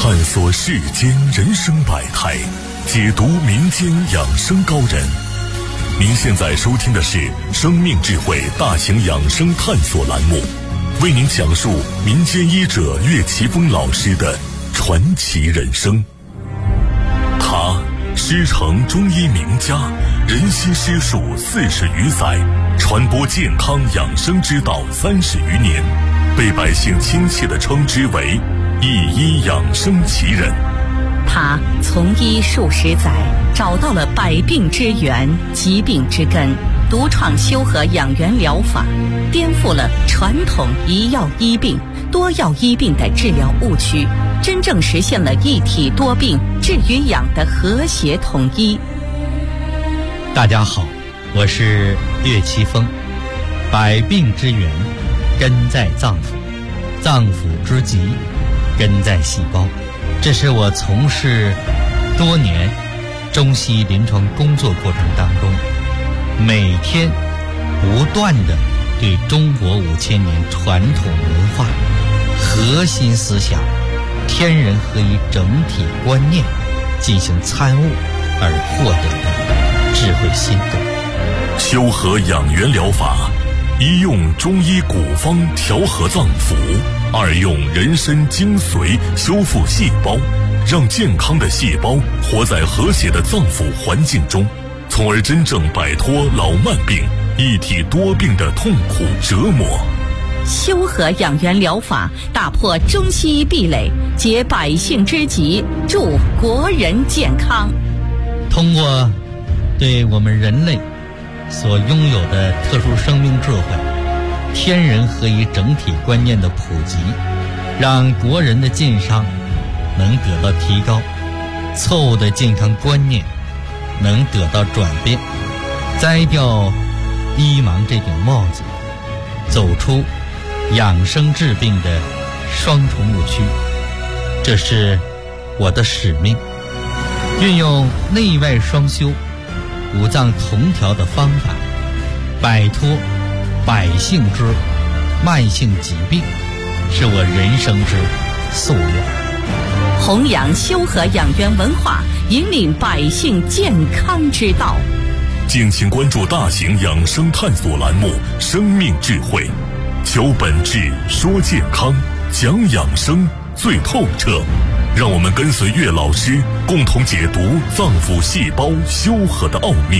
探索世间人生百态，解读民间养生高人。您现在收听的是生命智慧大型养生探索栏目，为您讲述民间医者岳奇峰老师的传奇人生。他师承中医名家，人悉师术40余载，传播健康养生之道30余年，被百姓亲切地称之为一医养生奇人。 他从医数十载，找到了百病之源、疾病之根，独创修和养元疗法，颠覆了传统一药医病、多药医病的治疗误区，真正实现了一体多病治与养的和谐统一。 大家好，我是岳奇峰。百病之源根在脏腑，脏腑之疾根在细胞。这是我从事多年中西医临床工作过程当中，每天不断地对中国5000年传统文化核心思想天人合一整体观念进行参悟而获得的智慧心得。 修和养元疗法，一用中医古方调和脏腑，二用人参精髓修复细胞，让健康的细胞活在和谐的脏腑环境中，从而真正摆脱老慢病、一体多病的痛苦折磨。 修和养元疗法打破中西医壁垒，解百姓之急，助国人健康。 通过对我们人类所拥有的特殊生命智慧、天人合一整体观念的普及，让国人的健康能得到提高，错误的健康观念能得到转变，摘掉医盲这顶帽子，走出养生治病的双重误区。这是我的使命，运用内外双修、五脏同调的方法，摆脱百姓之慢性疾病，是我人生之夙愿。 弘扬修和养元文化，引领百姓健康之道。 敬请关注大型养生探索栏目《生命智慧》，求本质，说健康，讲养生最透彻。让我们跟随岳老师，共同解读脏腑细胞修和的奥秘。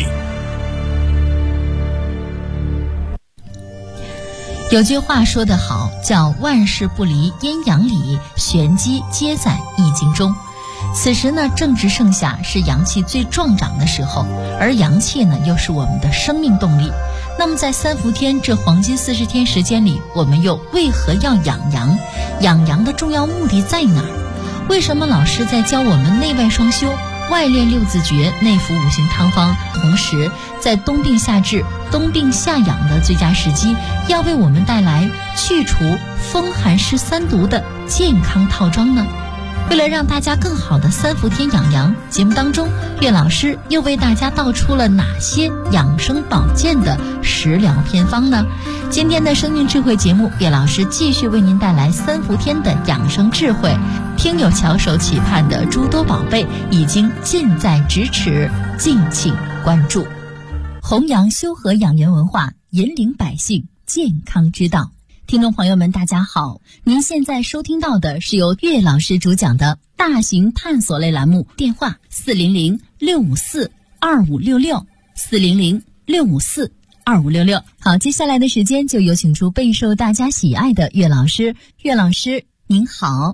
有句话说得好，叫万事不离阴阳理，玄机皆在易经中。此时呢，正值盛夏，是阳气最壮长的时候，而阳气呢，又是我们的生命动力。那么在3伏天这黄金40天时间里，我们又为何要养阳？养阳的重要目的在哪儿？为什么老师在教我们内外双修、外练6字诀、内服5行汤方，同时在冬病夏治、冬病夏养的最佳时机，要为我们带来去除风寒湿3毒的健康套装呢？为了让大家更好的3伏天养阳，节目当中岳老师又为大家道出了哪些养生保健的食疗偏方呢？今天的生命智慧节目，岳老师继续为您带来3伏天的养生智慧，听友翘首企盼的诸多宝贝已经近在咫尺，敬请关注。弘扬修和养元文化，引领百姓健康之道。听众朋友们大家好，您现在收听到的是由岳老师主讲的大型探索类栏目，电话400-654-2566 400-654-2566。好，接下来的时间就有请出备受大家喜爱的岳老师。岳老师您好。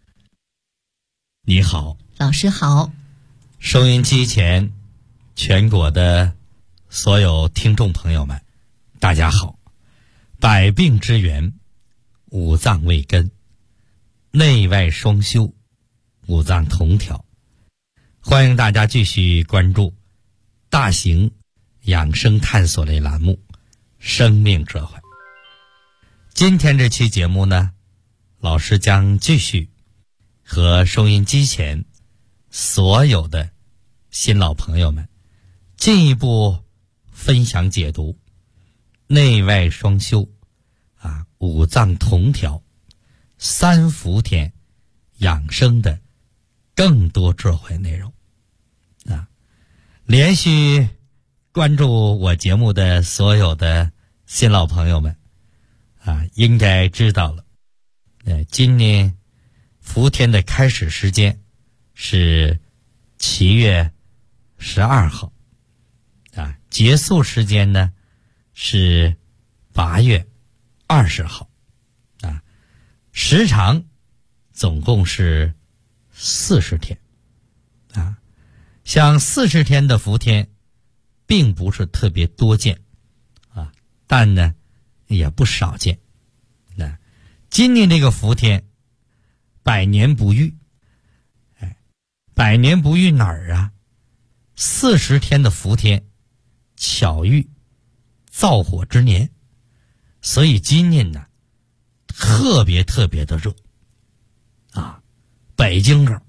你好， 老师好。 收音机前全国的所有听众朋友们大家好。百病之源，五脏为根，内外双修，五脏同调。欢迎大家继续关注大型养生探索类栏目《生命智慧》。今天这期节目呢，老师将继续和收音机前所有的新老朋友们进一步分享解读内外双修五脏同调3伏天养生的更多智慧内容啊！连续关注我节目的所有的新老朋友们啊，应该知道了，今年伏天的开始时间是7月12号啊，结束时间呢是8月20号啊，时长总共是40天啊。像40天的伏天并不是特别多见啊，但呢也不少见。那今年这个伏天百年不遇，百年不遇哪儿啊？40天的伏天巧遇灶火之年，所以今年呢特别的热啊，北京这儿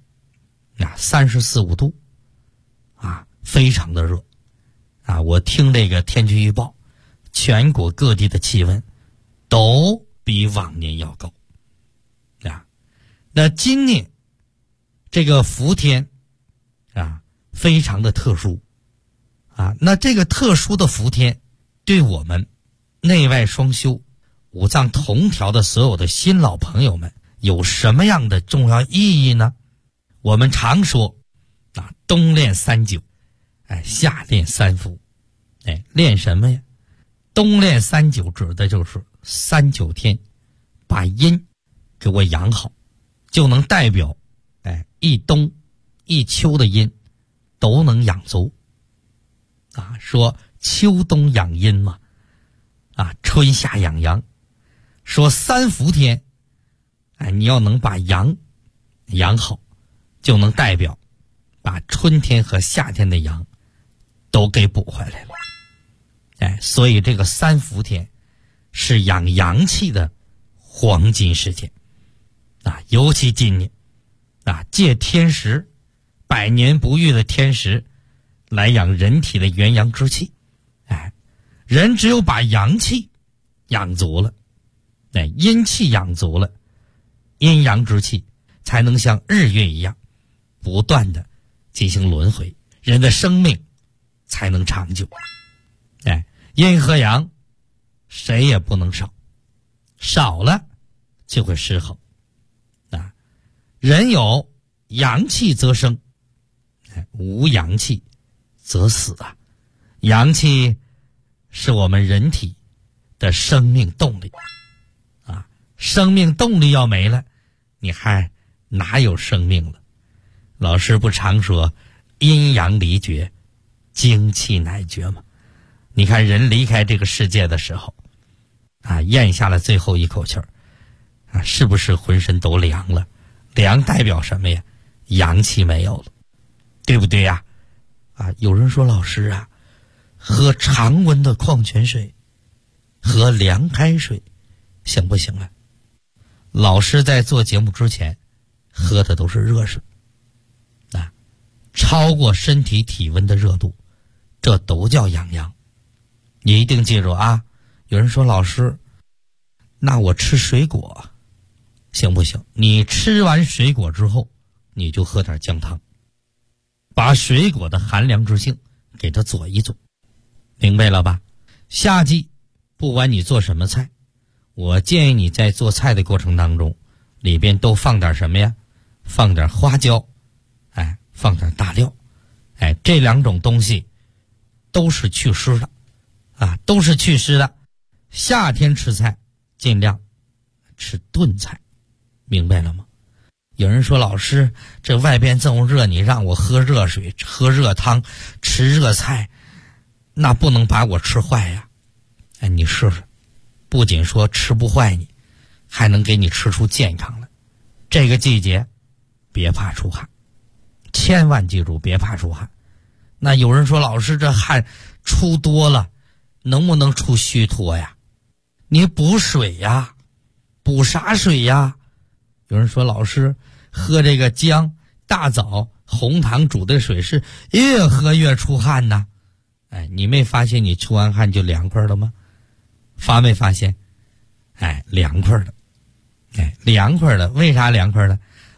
34、5度啊，非常的热啊！我听这个天气预报，全国各地的气温都比往年要高啊。那今年这个伏天啊，非常的特殊啊。那这个特殊的伏天，对我们内外双修、五脏同调的所有的新老朋友们有什么样的重要意义呢？我们常说啊，冬练3九，夏练3伏，练什么呀？冬练3九指的就是3、9天，把阴给我养好，就能代表一冬一秋的阴都能养足啊。说秋冬养阴嘛，啊，春夏养阳。说3伏天，你要能把阳养好，就能代表把春天和夏天的阳都给补回来了。所以这个3伏天是养阳气的黄金时间啊，尤其今年啊，借天时，百年不遇的天时来养人体的元阳之气。人只有把阳气养足了，阴气养足了，阴阳之气才能像日月一样不断的进行轮回，人的生命才能长久。阴和阳谁也不能少，少了就会失衡啊。人有阳气则生，无阳气则死啊。阳气是我们人体的生命动力啊，生命动力要没了，你还哪有生命了？老师不常说阴阳离绝，精气乃绝吗？你看人离开这个世界的时候啊，咽下了最后一口气儿啊，是不是浑身都凉了？凉代表什么呀？阳气没有了，对不对呀？啊，有人说老师啊，喝常温的矿泉水，喝凉开水行不行啊？老师在做节目之前喝的都是热水啊，超过身体体温的热度，这都叫养阳。你一定记住啊！有人说老师，那我吃水果行不行？你吃完水果之后，你就喝点姜汤，把水果的寒凉之性给它佐一佐，明白了吧？夏季不管你做什么菜，我建议你在做菜的过程当中，里边都放点什么呀？放点花椒，放点大料，这2种东西都是祛湿的啊，都是祛湿的。夏天吃菜尽量吃炖菜，明白了吗？有人说老师，这外边这么热，你让我喝热水、喝热汤、吃热菜，那不能把我吃坏呀。你试试，不仅说吃不坏你，还能给你吃出健康来。这个季节别怕出汗，千万记住别怕出汗。那有人说老师，这汗出多了能不能出虚脱呀？你补水呀，补啥水呀？有人说老师，喝这个姜、大枣、红糖煮的水是越喝越出汗呢。你没发现你出完汗就凉快了吗？发没发现？凉快了。凉快了，为啥凉快了？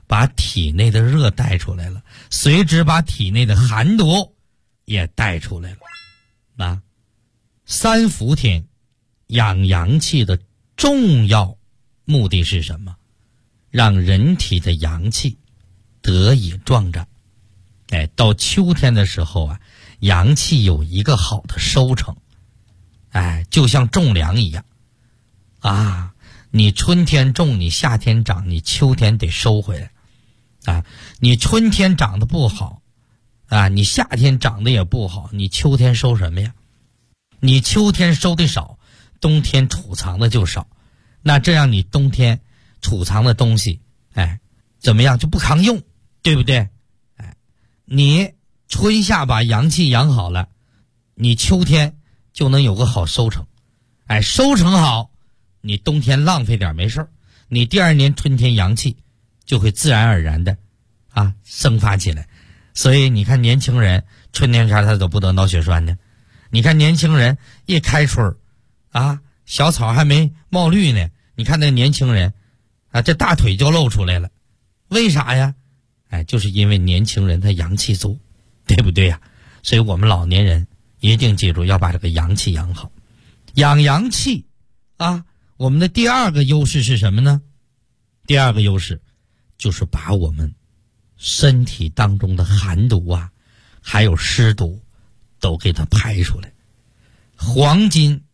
把体内的热带出来了，随之把体内的寒毒也带出来了。啊，三伏天养阳气的重要目的是什么？让人体的阳气得以壮长。到秋天的时候啊，阳气有一个好的收成。就像种粮一样啊，你春天种，你夏天长，你秋天得收回来啊。你春天长得不好啊，你夏天长得也不好，你秋天收什么呀？你秋天收的少，冬天储藏的就少，那这样你冬天储藏的东西怎么样，就不抗用，对不对？你春夏把阳气养好了，你秋天就能有个好收成。收成好，你冬天浪费点没事儿，你第二年春天阳气就会自然而然的生发起来。所以你看年轻人春天啥他都不得脑血栓呢，你看年轻人一开春小草还没冒绿呢，你看那年轻人这大腿就露出来了，为啥呀？就是因为年轻人他阳气足，对不对呀？所以我们老年人一定记住要把这个阳气养好。养阳气我们的第二个优势是什么呢？第二个优势就是把我们身体当中的寒毒还有湿毒都给它排出来。黄金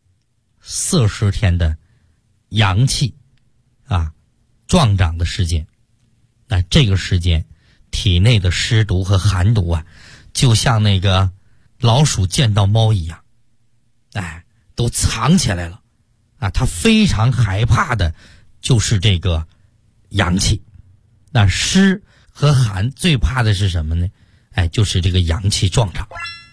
40天的阳气壮长的时间，那这个时间体内的湿毒和寒毒就像那个老鼠见到猫一样都藏起来了它非常害怕的就是这个阳气。那湿和寒最怕的是什么呢？就是这个阳气壮长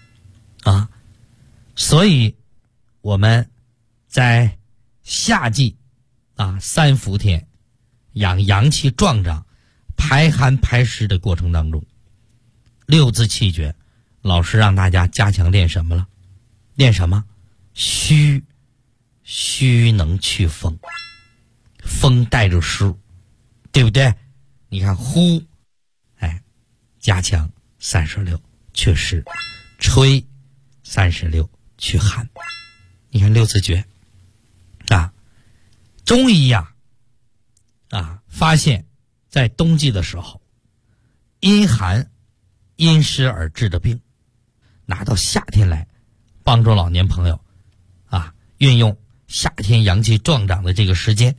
所以我们在夏季三伏天养阳气壮长排寒排湿的过程当中，六字气诀老师让大家加强练什么了？练什么？虚能去风，风带着湿，对不对？你看呼加强36祛湿，吹36祛寒。你看六字诀中医发现在冬季的时候，因寒因湿而致的病，拿到夏天来帮助老年朋友运用夏天阳气壮长的这个时间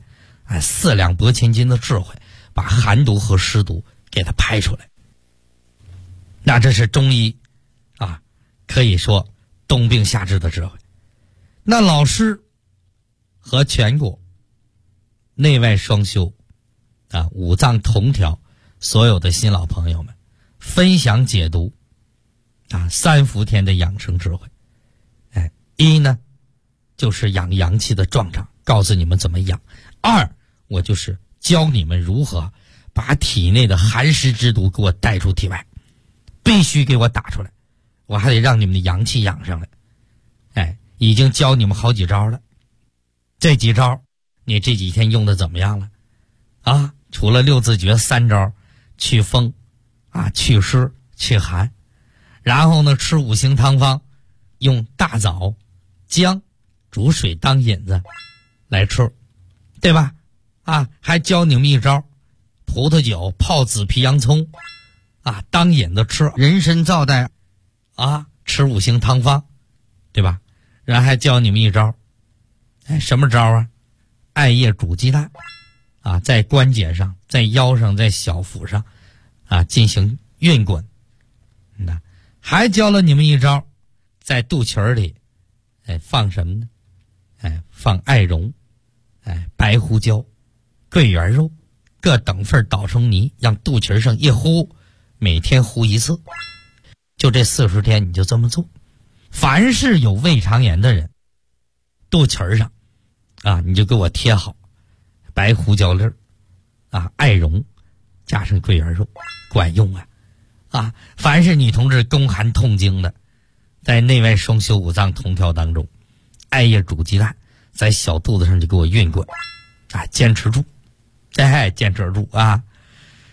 4两拨千斤的智慧，把寒毒和湿毒给它排出来。那这是中医可以说冬病夏治的智慧。那老师和全国内外双修五脏同调所有的新老朋友们分享解读三伏天的养生智慧。一呢就是养阳气的壮长，告诉你们怎么养；二，我就是教你们如何把体内的寒湿之毒给我带出体外，必须给我打出来，我还得让你们的阳气养上来。已经教你们好几招了，这几招你这几天用的怎么样了？除了六字诀3招，祛风祛湿祛寒，然后呢吃5行汤方，用大枣姜煮水当引子来吃，对吧？还教你们一招，葡萄酒泡紫皮洋葱当引子吃，人参皂带吃5行汤方，对吧？然后还教你们一招，什么招艾叶煮鸡蛋在关节上，在腰上，在小腹上进行运滚。还教了你们一招，在肚脐里放什么呢？放艾绒白胡椒桂圆肉各等份捣成泥，让肚脐上一呼，每天呼1次，就这40天你就这么做。凡是有胃肠炎的人，肚脐上你就给我贴好白胡椒粒艾绒加上桂圆肉，管用凡是女同志宫寒痛经的，在内外双修五脏同调当中，艾叶煮鸡蛋在小肚子上就给我运滚坚持住坚持住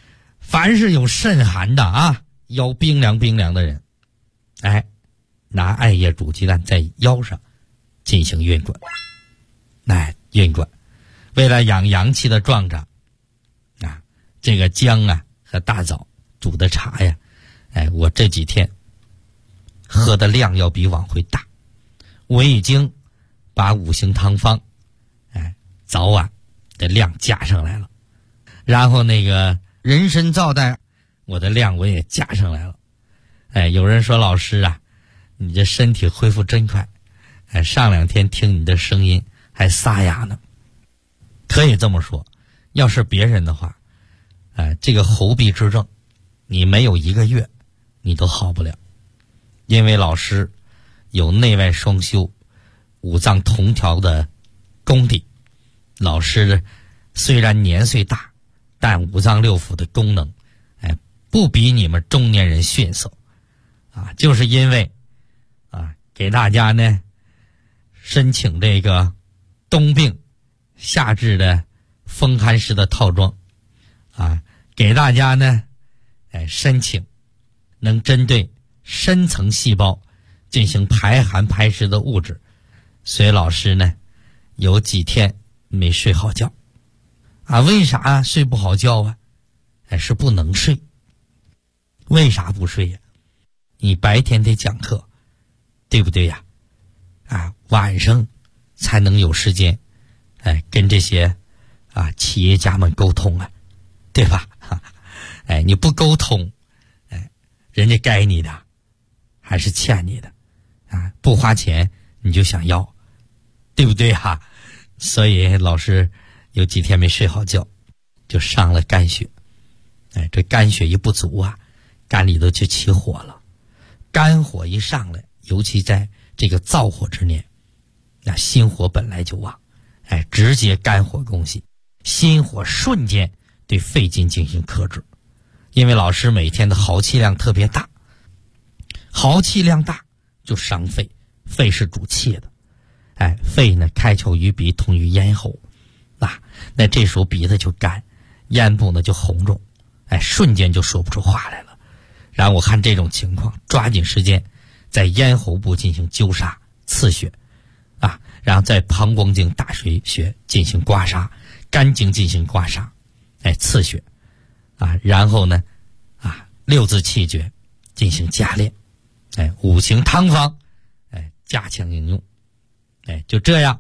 凡是有肾寒的啊，腰冰凉的人，拿艾叶煮鸡蛋在腰上进行运转，运转，为了养阳气的壮长啊，这个姜啊和大枣煮的茶呀，我这几天喝的量要比往回大，我已经把五行汤方早晚的量加上来了，然后那个人参皂苷我的量我也加上来了。有人说老师啊，你这身体恢复真快，上2天听你的声音还沙哑呢。可以这么说，要是别人的话，这个喉痹之症你没有1个月你都好不了，因为老师有内外双修五脏同调的功底。老师虽然年岁大，但五脏六腑的功能不比你们中年人逊色啊，就是因为给大家呢申请这个冬病夏治的风寒湿的套装给大家呢申请能针对深层细胞进行排寒排湿的物质。所以老师呢有几天没睡好觉为啥睡不好觉啊？是不能睡。为啥不睡呀？你白天得讲课，对不对呀？晚上才能有时间跟这些企业家们沟通对吧？你不沟通人家该你的还是欠你的不花钱你就想要，对不对呀？所以老师有几天没睡好觉，就上了肝血。这肝血一不足肝里头就起火了。肝火一上来，尤其在这个燥火之年，心火本来就旺，直接肝火攻心，心火瞬间对肺经进行克制。因为老师每天的耗气量特别大，耗气量大就伤肺，肺是主气的，肺呢开窍于鼻，通于咽喉，那这时候鼻子就干，咽部呢就红肿，瞬间就说不出话来了。然后我看这种情况，抓紧时间在咽喉部进行灸痧刺血然后在膀胱经大水穴进行刮痧，肝经进行刮痧刺血然后呢六字气诀进行加练五行汤方加强应用就这样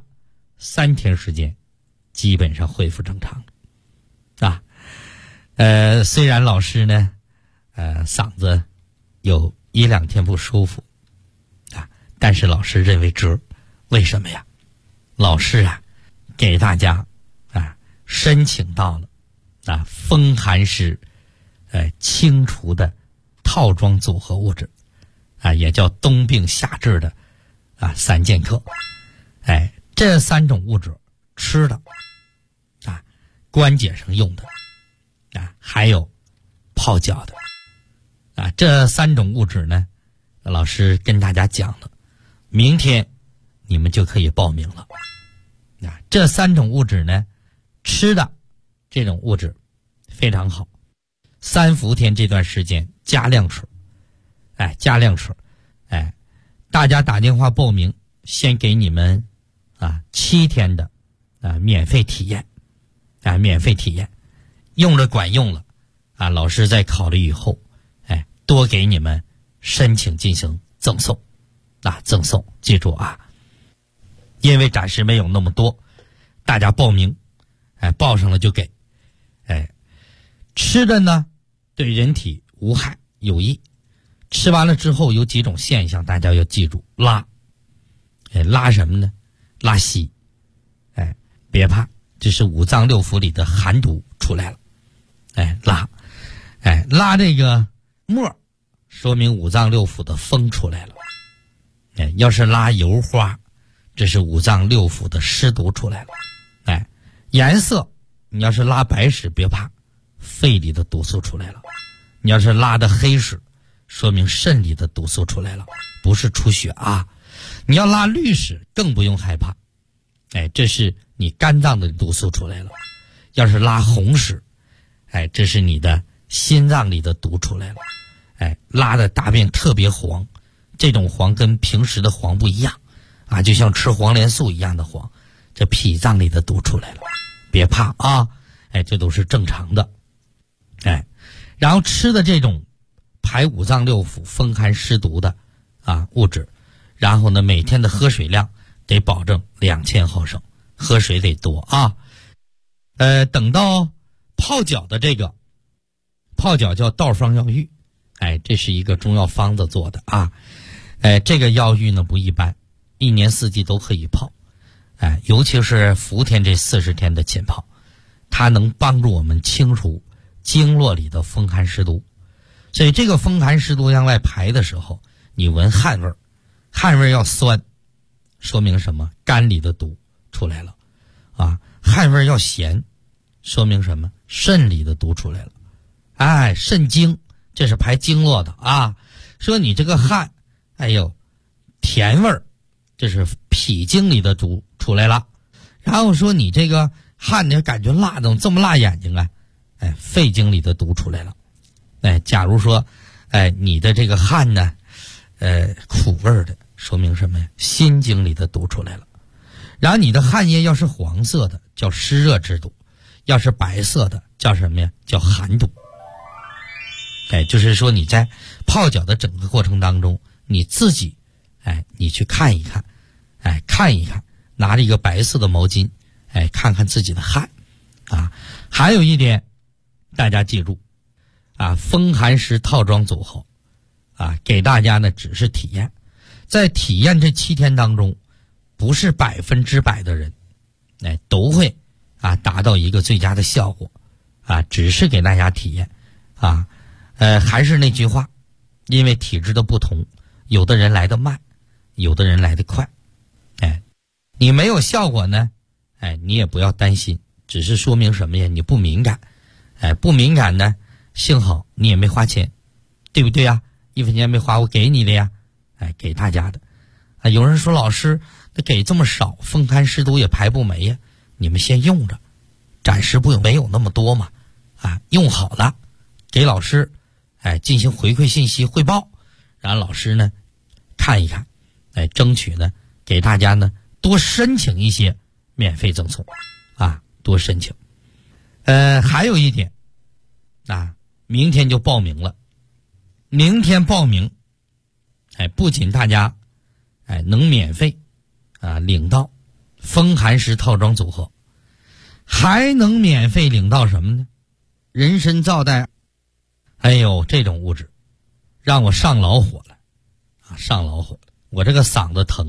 3天时间基本上恢复正常虽然老师呢嗓子有1-2天不舒服但是老师认为值。为什么呀？老师给大家申请到了风寒湿清除的套装组合物质也叫冬病夏治的3剑客。这3种物质吃的关节上用的还有泡脚的这3种物质呢，老师跟大家讲了，明天你们就可以报名了。这3种物质呢，吃的这种物质非常好，3伏天这段时间加量吃加量吃大家打电话报名，先给你们7天的免费体验免费体验，用着管用了老师在考虑以后多给你们申请进行赠送赠送。记住因为暂时没有那么多，大家报名报上了就给吃的呢对人体无害有益，吃完了之后有几种现象大家要记住，拉拉什么呢？拉稀别怕，这是五脏六腑里的寒毒出来了拉这个沫，说明五脏六腑的风出来了要是拉油花，这是五脏六腑的湿毒出来了颜色，你要是拉白屎别怕，肺里的毒素出来了。你要是拉的黑屎，说明肾里的毒素出来了，不是出血你要拉绿屎更不用害怕这是你肝脏的毒素出来了。要是拉红屎这是你的心脏里的毒出来了，拉的大便特别黄，这种黄跟平时的黄不一样啊，就像吃黄连素一样的黄，这脾脏里的毒出来了，别怕啊，这都是正常的，然后吃的这种排五脏六腑、风寒湿毒的物质，然后呢每天的喝水量得保证2000毫升，喝水得多啊。等到泡脚的这个泡脚叫道方药浴，这是一个中药方子做的啊。这个药浴呢不一般，一年四季都可以泡，尤其是伏天这40天的浸泡，它能帮助我们清除经络里的风寒湿毒。所以这个风寒湿毒向外排的时候，你闻汗味儿，汗味儿要酸，说明什么？肝里的毒出来了啊。汗味儿要咸，说明什么？肾里的毒出来了。肾经，这是排经络的啊。说你这个汗，甜味儿，这是脾经里的毒出来了。然后说你这个汗呢，感觉辣，怎么这么辣眼睛啊？肺经里的毒出来了。假如说，你的这个汗呢，苦味儿的，说明什么呀？心经里的毒出来了。然后你的汗液要是黄色的，叫湿热之毒；要是白色的，叫什么呀？叫寒毒。就是说你在泡脚的整个过程当中，你自己，你去看一看，看一看，拿着一个白色的毛巾，看看自己的汗，啊。还有一点，大家记住，风寒湿套装组合，给大家呢只是体验，在体验这7天当中，不是100%的人，都会达到一个最佳的效果，只是给大家体验，还是那句话，因为体质的不同，有的人来得慢，有的人来得快，你没有效果呢，你也不要担心，只是说明什么呀？你不敏感，不敏感呢，幸好你也没花钱，对不对呀？1分钱没花，我给你的呀，给大家的。有人说老师，那给这么少，风寒湿毒也排不没呀？你们先用着，暂时没有那么多嘛，用好了，给老师，进行回馈信息汇报，然后老师呢看一看，争取呢给大家呢多申请一些免费赠送，多申请。还有一点，明天就报名了，明天报名，不仅大家能免费领到风寒湿套装组合，还能免费领到什么呢？人参皂苷，这种物质让我上老火了，上老火了。我这个嗓子疼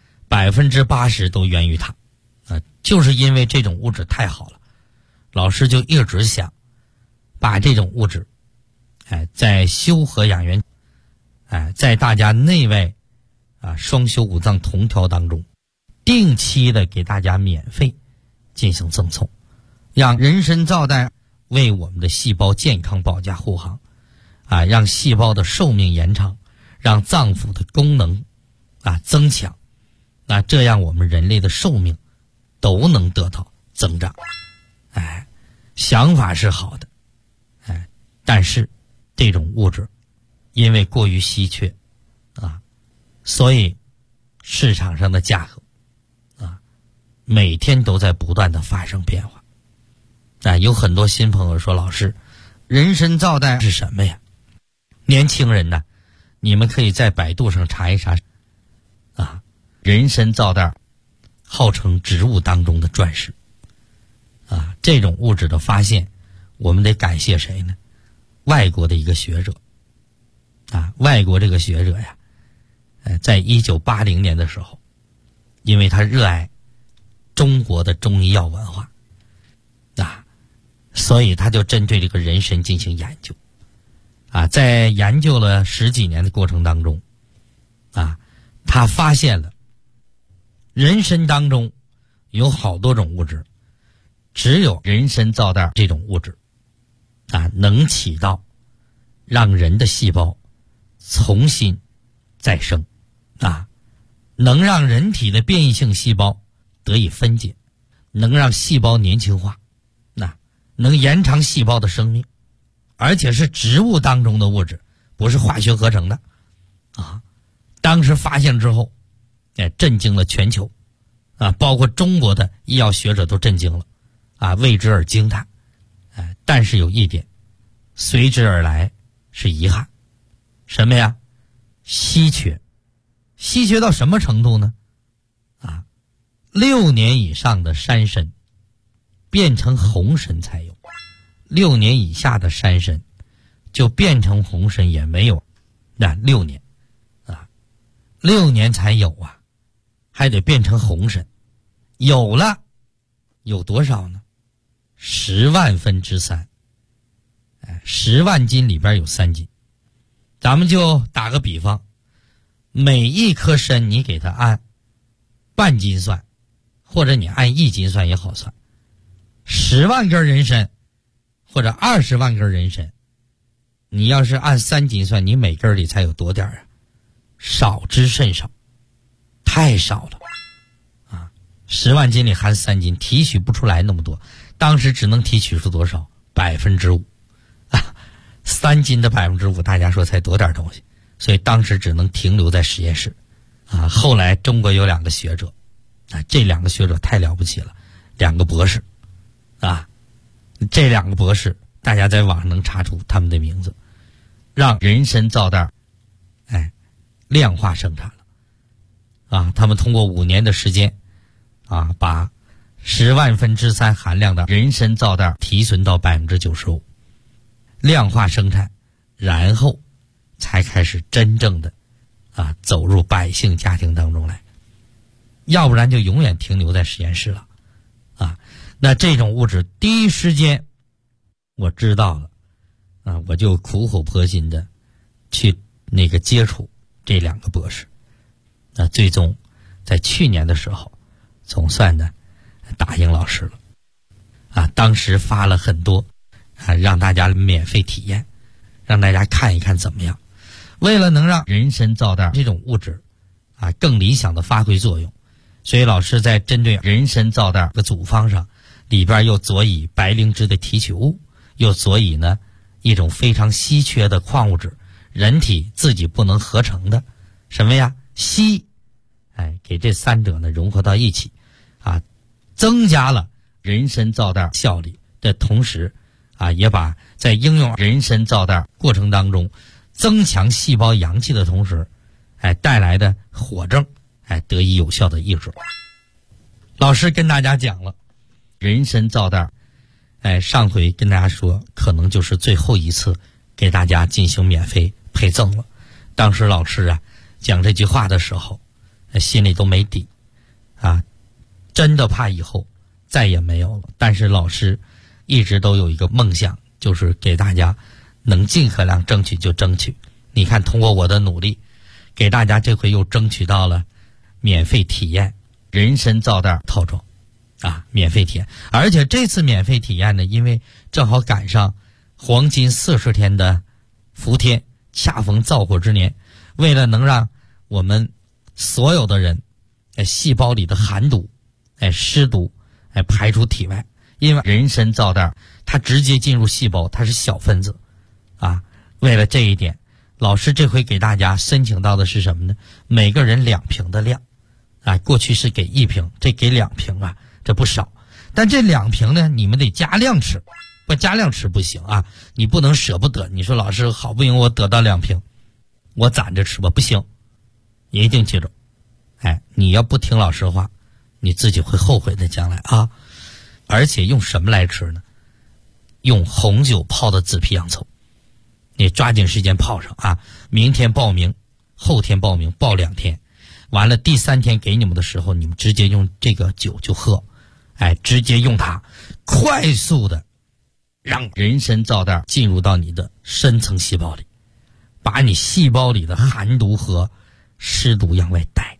，80%都源于它，就是因为这种物质太好了，老师就一直想把这种物质，在修和养元，在大家内外双修五脏同调当中，定期的给大家免费进行赠送，让人参皂苷为我们的细胞健康保驾护航，让细胞的寿命延长，让脏腑的功能增强，这样我们人类的寿命都能得到增长。想法是好的，但是这种物质因为过于稀缺，所以市场上的价格每天都在不断的发生变化。有很多新朋友说，老师，人参皂苷是什么呀？年轻人呢，你们可以在百度上查一查，人参皂苷号称植物当中的钻石，这种物质的发现，我们得感谢谁呢？外国的一个学者，外国这个学者呀，在1980年的时候，因为他热爱中国的中医药文化，所以他就针对这个人参进行研究，在研究了10几年的过程当中，他发现了人参当中有好多种物质，只有人参皂苷这种物质能起到让人的细胞重新再生，能让人体的变异性细胞得以分解，能让细胞年轻化，能延长细胞的生命， 而且是植物当中的物质，不是化学合成的啊。当时发现之后，震惊了全球啊，包括中国的医药学者都震惊了啊，为之而惊叹。但是有一点随之而来是遗憾，什么呀？稀缺到什么程度呢？6年以上的山参变成红参才有，6年以下的山参就变成红参也没有。那6年6年才有啊，还得变成红参。有了，有多少呢？10万分之3，10万斤里边有3斤。咱们就打个比方，每一颗参你给它按半斤算，或者你按1斤算也好算。10万根人参或者20万根人参，你要是按3斤算，你每根里才有多点啊？少之甚少，太少了啊！10万斤里含3斤，提取不出来那么多。当时只能提取出多少？5%啊！3斤的5%，大家说才多点东西，所以当时只能停留在实验室啊。后来中国有2个学者啊，这2个学者太了不起了，2个博士啊，这2个博士大家在网上能查出他们的名字，让人参皂袋量化生产了啊。他们通过5年的时间啊，把10万分之3含量的人参皂袋提纯到95%，量化生产，然后才开始真正的走入百姓家庭当中来，要不然就永远停留在实验室了啊。那这种物质第一时间我知道了啊，我就苦口婆心的去接触这2个博士。那最终在去年的时候总算呢答应老师了啊。当时发了很多让大家免费体验，让大家看一看怎么样。为了能让人参皂袋这种物质更理想的发挥作用，所以老师在针对人参皂袋的组方上，里边又佐以白灵芝的提取物，又佐以呢一种非常稀缺的矿物质，人体自己不能合成的什么呀？硒。给这3者呢融合到一起增加了人参皂袋效力的同时也把在应用人参皂袋过程当中增强细胞阳气的同时带来的火症得以有效的抑制。老师跟大家讲了人参皂袋上回跟大家说可能就是最后一次给大家进行免费配赠了。当时老师讲这句话的时候心里都没底真的怕以后再也没有了。但是老师一直都有一个梦想，就是给大家能尽可量争取就争取。你看通过我的努力，给大家这回又争取到了免费体验人参皂袋套装免费体验。而且这次免费体验呢，因为正好赶上黄金40天的伏天，恰逢燥火之年，为了能让我们所有的人细胞里的寒毒湿毒排出体外。因为人参皂袋它直接进入细胞，它是小分子为了这一点，老师这回给大家申请到的是什么呢？每个人2瓶的量过去是给1瓶，这给2瓶这不少。但这2瓶呢，你们得加量吃，不加量吃不行你不能舍不得。你说老师好不容易我得到2瓶，我攒着吃吧，不行。一定记住你要不听老师话，你自己会后悔的将来而且用什么来吃呢？用红酒泡的紫皮洋葱，你抓紧时间泡上明天报名，后天报名，报2天，完了第3天给你们的时候，你们直接用这个酒就喝直接用它快速的让人参皂袋进入到你的深层细胞里，把你细胞里的寒毒和湿毒向外带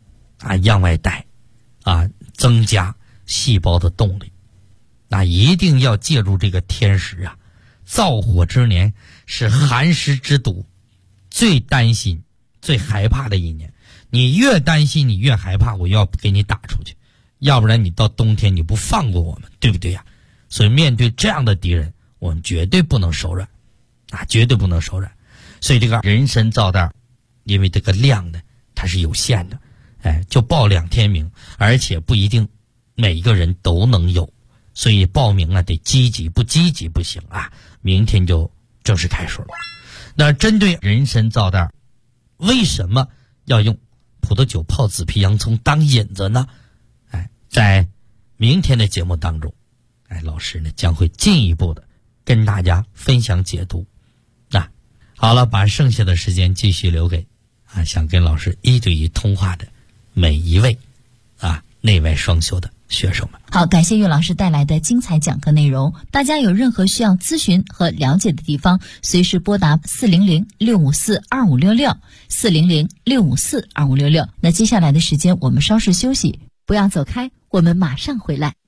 增加细胞的动力。一定要借助这个天时燥火之年是寒湿之毒最担心最害怕的一年。你越担心你越害怕，我要给你打出去，要不然你到冬天你不放过我们，对不对呀？所以面对这样的敌人，我们绝对不能手软啊，绝对不能手软。所以这个人参皂袋，因为这个量呢它是有限的，就报2天名，而且不一定每一个人都能有，所以报名啊得积极，不积极不行啊。明天就正式开始了。那针对人参皂袋，为什么要用葡萄酒泡紫皮洋葱当引子呢？在明天的节目当中，老师呢将会进一步的跟大家分享解读。好了，把剩下的时间继续留给想跟老师1对1通话的每一位内外双修的学生们。 好，感谢岳老师带来的精彩讲课内容。大家有任何需要咨询和了解的地方，随时拨打400-654-2566 400-654-2566。那接下来的时间我们稍事休息，不要走开，我们马上回来。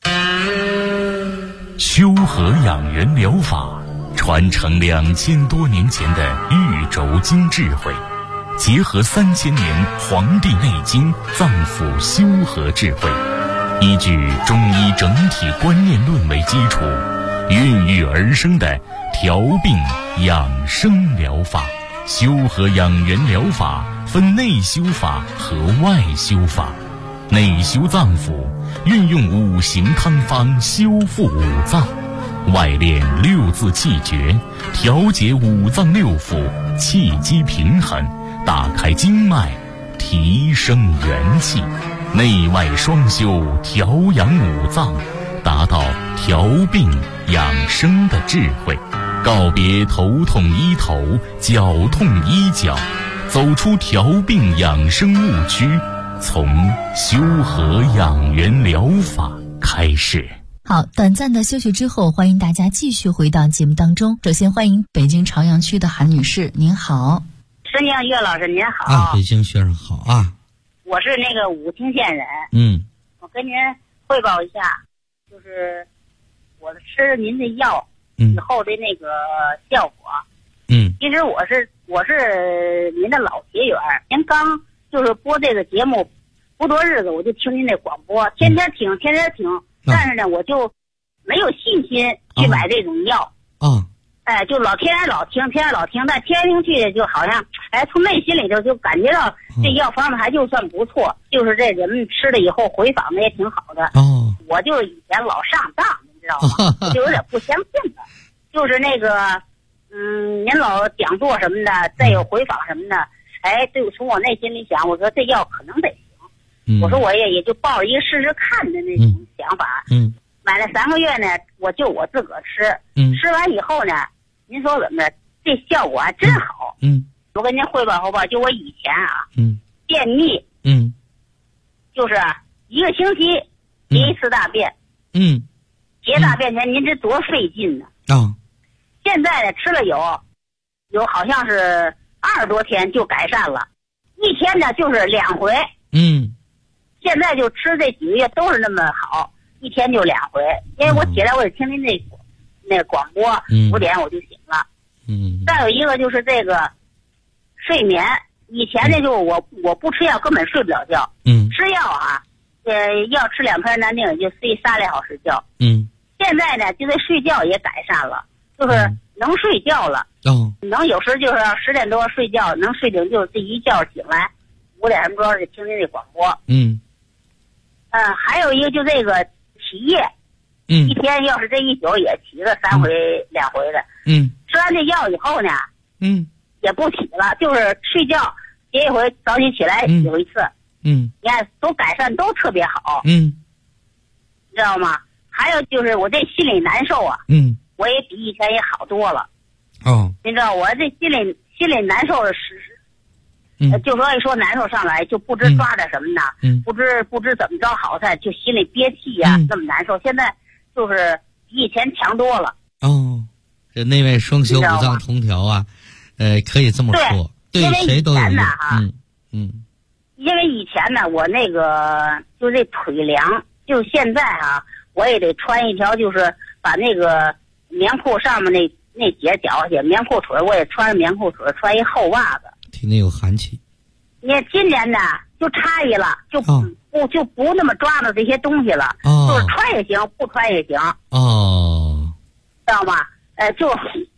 修和养元疗法传承2000多年前的玉轴经智慧，结合3000年《黄帝内经》脏腑修和智慧，依据中医整体观念论为基础，孕育而生的调病养生疗法。修和养元疗法分内修法和外修法。内修脏腑，运用5行汤方修复5脏；外练6字气诀，调节5脏6腑，气机平衡，打开经脉，提升元气。内外双修，调养5脏，达到调病养生的智慧。告别头痛医头，脚痛医脚，走出调病养生误区，从修和养元疗法开始。 好，短暂的休息之后，欢迎大家继续回到节目当中。首先欢迎北京朝阳区的韩女士，您好。 申阳岳老师您好。 北京学生好啊。 我是那个武清县人。我跟您汇报一下，就是我吃您的药以后的那个效果。其实我是您的老学员，您刚就是播这个节目不多日子，我就听您那广播，天天听，但是呢，我就没有信心去买这种药。就天天老听，但天天去就好像从内心里头就感觉到这药方子还就算不错，就是这人们吃了以后回访的也挺好的。我就以前老上当，你知道吗？我就有点不相信了。就是那个您老讲座什么的，再有回访什么的，对，从我内心里想，我说这药可能得行。我说我也就抱着一个试试看的那种想法。买了3个月呢，我就我自个儿吃。吃完以后呢，您说怎么着？这效果还真好。我跟您汇报，就我以前便秘。就是1个星期结1次大便。结大便前您这多费劲呢。现在呢，吃了有好像是20多天就改善了，一天呢就是2回。现在就吃这几个月都是那么好，一天就2回。因为我起来我也听您那个广播，5点我就醒了。再有一个就是这个睡眠，以前呢就我不吃药根本睡不了觉。吃药要吃2片南定也就睡3来小时觉。现在呢就这睡觉也改善了，就是能睡觉了。能有时就是10点多睡觉，能睡醒就这一觉醒来5点什么钟就听您这广播。还有一个就这个起夜。一天要是这一宿也起个3回2回的。吃完这药以后呢，也不起了，就是睡觉结一回，早起起来有一次。你看都改善都特别好。你知道吗？还有就是我这心里难受啊。我也比以前也好多了。你知道我这心里难受的就说一说难受上来就不知抓着什么呢。不知怎么着好才就心里憋气呀，那么难受。现在就是比以前强多了。 这内外双修5脏同调啊，可以这么说，对谁都有用。 因为以前呢，我那个就这腿凉，就现在我也得穿一条，就是把那个棉裤上面那节脚去，棉裤腿我也穿着棉裤腿，穿一厚袜子， 体内有寒气。 你看今年呢就差异了，就不那么抓到这些东西了。就是穿也行，不穿也行。知道吗？就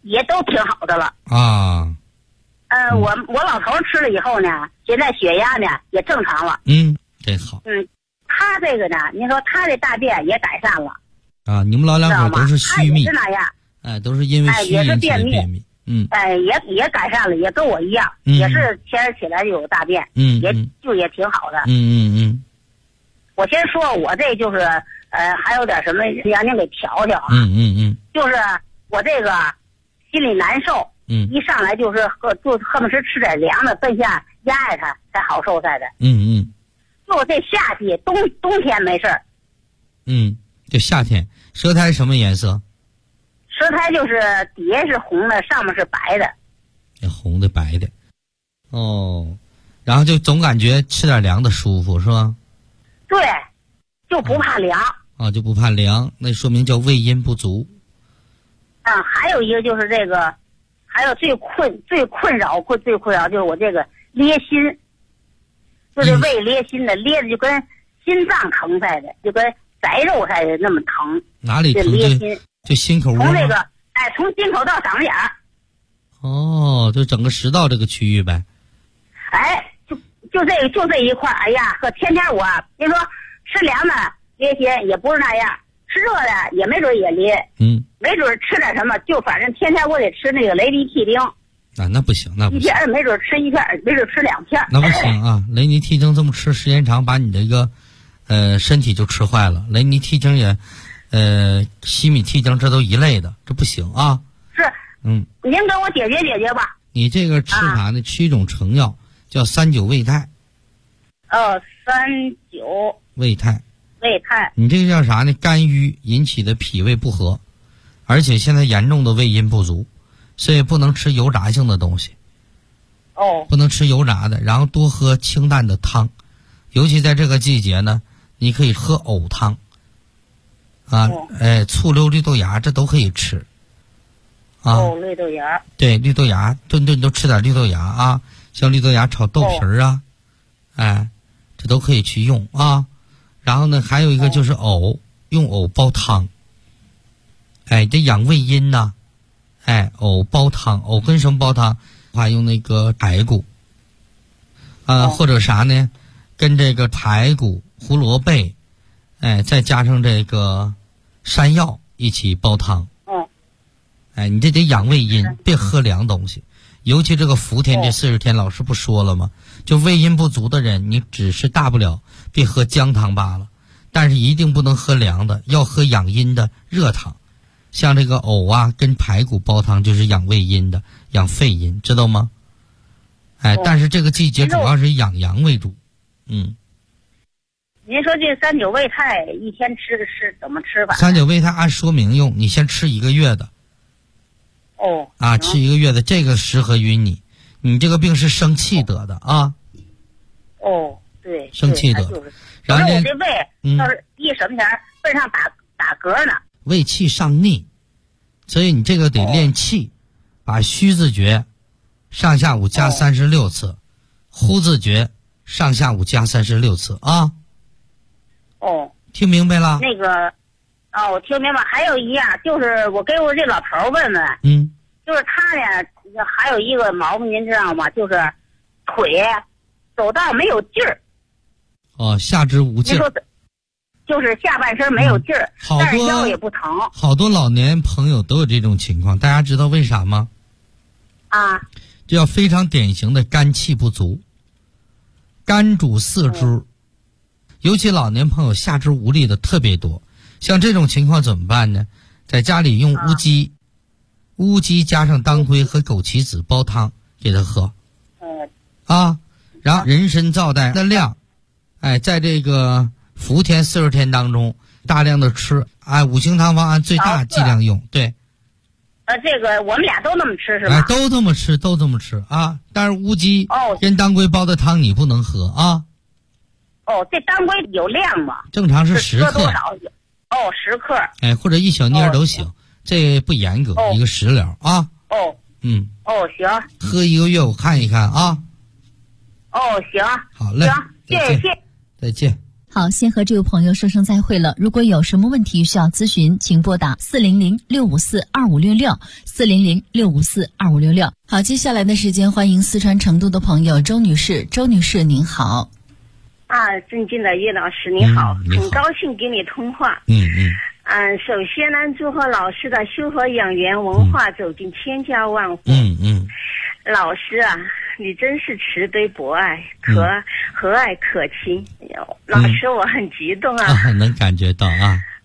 也都挺好的了啊。 我老头吃了以后呢，现在血压呢也正常了。 这好。 他这个呢，您说他的大便也改善了啊。你们老两口都是虚秘， 是那样， 都是因为虚引起的便秘。 也改善了，也跟我一样，也是天儿起来就有大便，也挺好的。我先说，我这就是还有点什么让您给调调啊。就是我这个心里难受，一上来就是恨不得吃点凉的，奔下压压它才好受才的。就这夏季冬天没事儿。 就夏天，舌苔什么颜色？ 舌苔就是底下是红的，上面是白的。 红的白的。然后就总感觉吃点凉的舒服是吧？ 对，就不怕凉。 就不怕凉，那说明叫胃阴不足。 还有一个就是这个，还有最困扰就是我这个咧心，就是胃咧心的，咧的就跟心脏疼似的，就跟宰肉似的那么疼。 哪里疼？ 咧心， 就心口窝。 从这个从心口到嗓子眼儿。 就整个食道这个区域呗。 就这一块，哎呀，和天天我您说吃凉的咧心也不是那样，吃热的也没准也咧。没准吃点什么，就反正天天我得吃那个雷尼替丁。 那不行，那不行。 一片没准吃一片，没准吃2片。 那不行啊！雷尼替丁这么吃时间长，把你这个身体就吃坏了。雷尼替丁也西米替丁这都一类的，这不行啊。 是。您给我解决吧。 你这个吃啥呢？吃一种成药叫39胃泰。 39 胃泰。 胃泰。 你这个叫啥呢？肝郁引起的脾胃不和，而且现在严重的胃阴不足，所以不能吃油炸性的东西。不能吃油炸的，然后多喝清淡的汤，尤其在这个季节呢，你可以喝藕汤。醋溜绿豆芽这都可以吃。 绿豆芽。 对，绿豆芽，顿都吃点绿豆芽啊，像绿豆芽炒豆皮儿啊，这都可以去用啊。然后呢，还有一个就是藕，用藕煲汤。这养胃阴呐。藕煲汤，藕跟什么煲汤？话用那个排骨，或者啥呢？跟这个排骨、胡萝卜，再加上这个山药一起煲汤。你这得养胃阴，别喝凉东西。尤其这个伏天这40天，老师不说了吗？就胃阴不足的人，你只是大不了别喝姜汤罢了，但是一定不能喝凉的，要喝养阴的热汤。像这个藕跟排骨煲汤就是养胃阴的，养肺阴，知道吗？但是这个季节主要是养阳为主。您说这39胃泰一天吃怎么吃法 ？39胃泰按说明用，你先吃1个月的。吃1个月的，这个适合于你。你这个病是生气得的啊。 对， 生气得的。 然后我这胃要是一什么前背上打嗝呢。 胃气上逆，所以你这个得练气，把虚字诀上下午加36次，呼字诀上下午加36次啊。听明白了？ 那个我听明白。还有一样就是我给我这老头问问，就是他呢还有一个毛病您知道吗？就是腿走道没有劲儿。 下肢无劲儿。 就是下半身没有劲儿，但是腰也不疼。 好多老年朋友都有这种情况，大家知道为啥吗？这叫非常典型的肝气不足。肝主四肢，尤其老年朋友下肢无力的特别多。像这种情况怎么办呢？在家里用乌鸡，乌鸡加上当归和枸杞子煲汤给他喝。然后人参皂苷的量，在这个伏天40天当中大量的吃，5行汤方按最大剂量用。对， 这个我们俩都那么吃是吧？ 都这么吃啊！但是乌鸡跟当归煲的汤你不能喝啊。 这当归有量吗？ 正常是10克。 多少？10克。 或者一小捏都行，这不严格，一个食疗啊。 行。 喝1个月我看一看啊。 行。 好嘞。 行，谢谢。 再见。 好，先和这位朋友说声再会了。如果有什么问题需要咨询，请拨打400-654-2566，400-654-2566。好，接下来的时间，欢迎四川成都的朋友周女士。周女士您好。 尊敬的叶老师您好，很高兴跟你通话。首先呢，祝贺老师的修和养元文化走进千家万户。老师啊，你真是慈悲博爱，和蔼可亲。老师，我很激动啊！ 能感觉到